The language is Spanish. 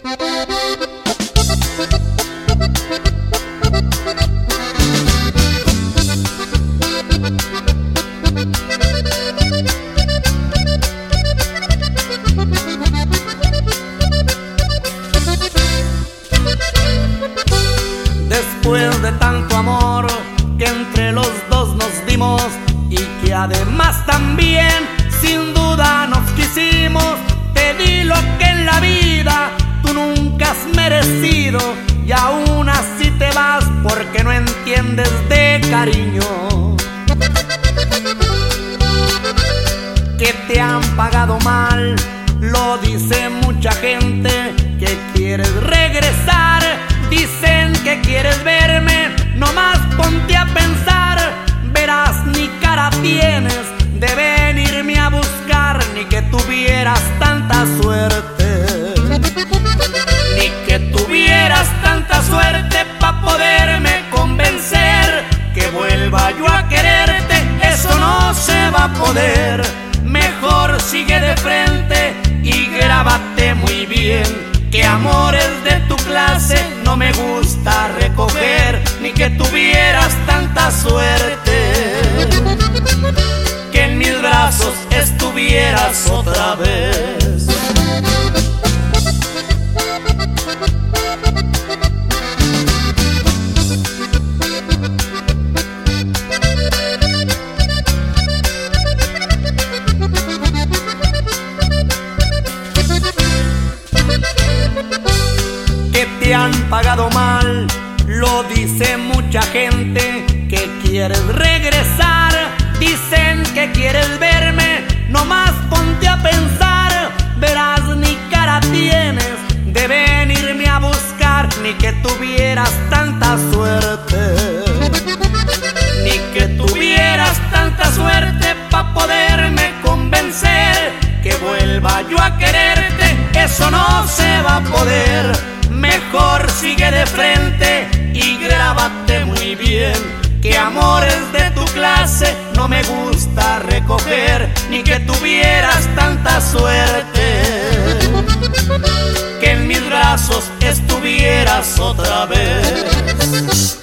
Después de tanto amor que entre los dos nos dimos y que además también sin duda nos quisimos, te di lo que en la vida tú nunca has merecido y aún así te vas porque no entiendes de cariño. Que te han pagado mal, lo dice mucha gente, que quieres regresar. Dicen que quieres verme, nomás ponte a pensar. Verás, ni cara tienes de venirme a buscar, ni que tuvieras tanta suerte. Ni que tuvieras tanta suerte pa' poderme convencer que vuelva yo a quererte. Eso no se va a poder. Mejor sigue de frente y grábate muy bien que amores de tu clase no me gusta recoger, ni que tuvieras tanta suerte, que en mis brazos estuvieras otra vez. Te han pagado mal, lo dice mucha gente, que quieres regresar. Dicen que quieres verme, nomás ponte a pensar. Verás, ni cara tienes de venirme a buscar, ni que tuvieras tanta suerte. Ni que tuvieras tanta suerte pa' poderme convencer que vuelva yo a quererte. Eso no se va a poder. Mejor sigue de frente y grábate muy bien que amores de tu clase no me gusta recoger, ni que tuvieras tanta suerte, que en mis brazos estuvieras otra vez.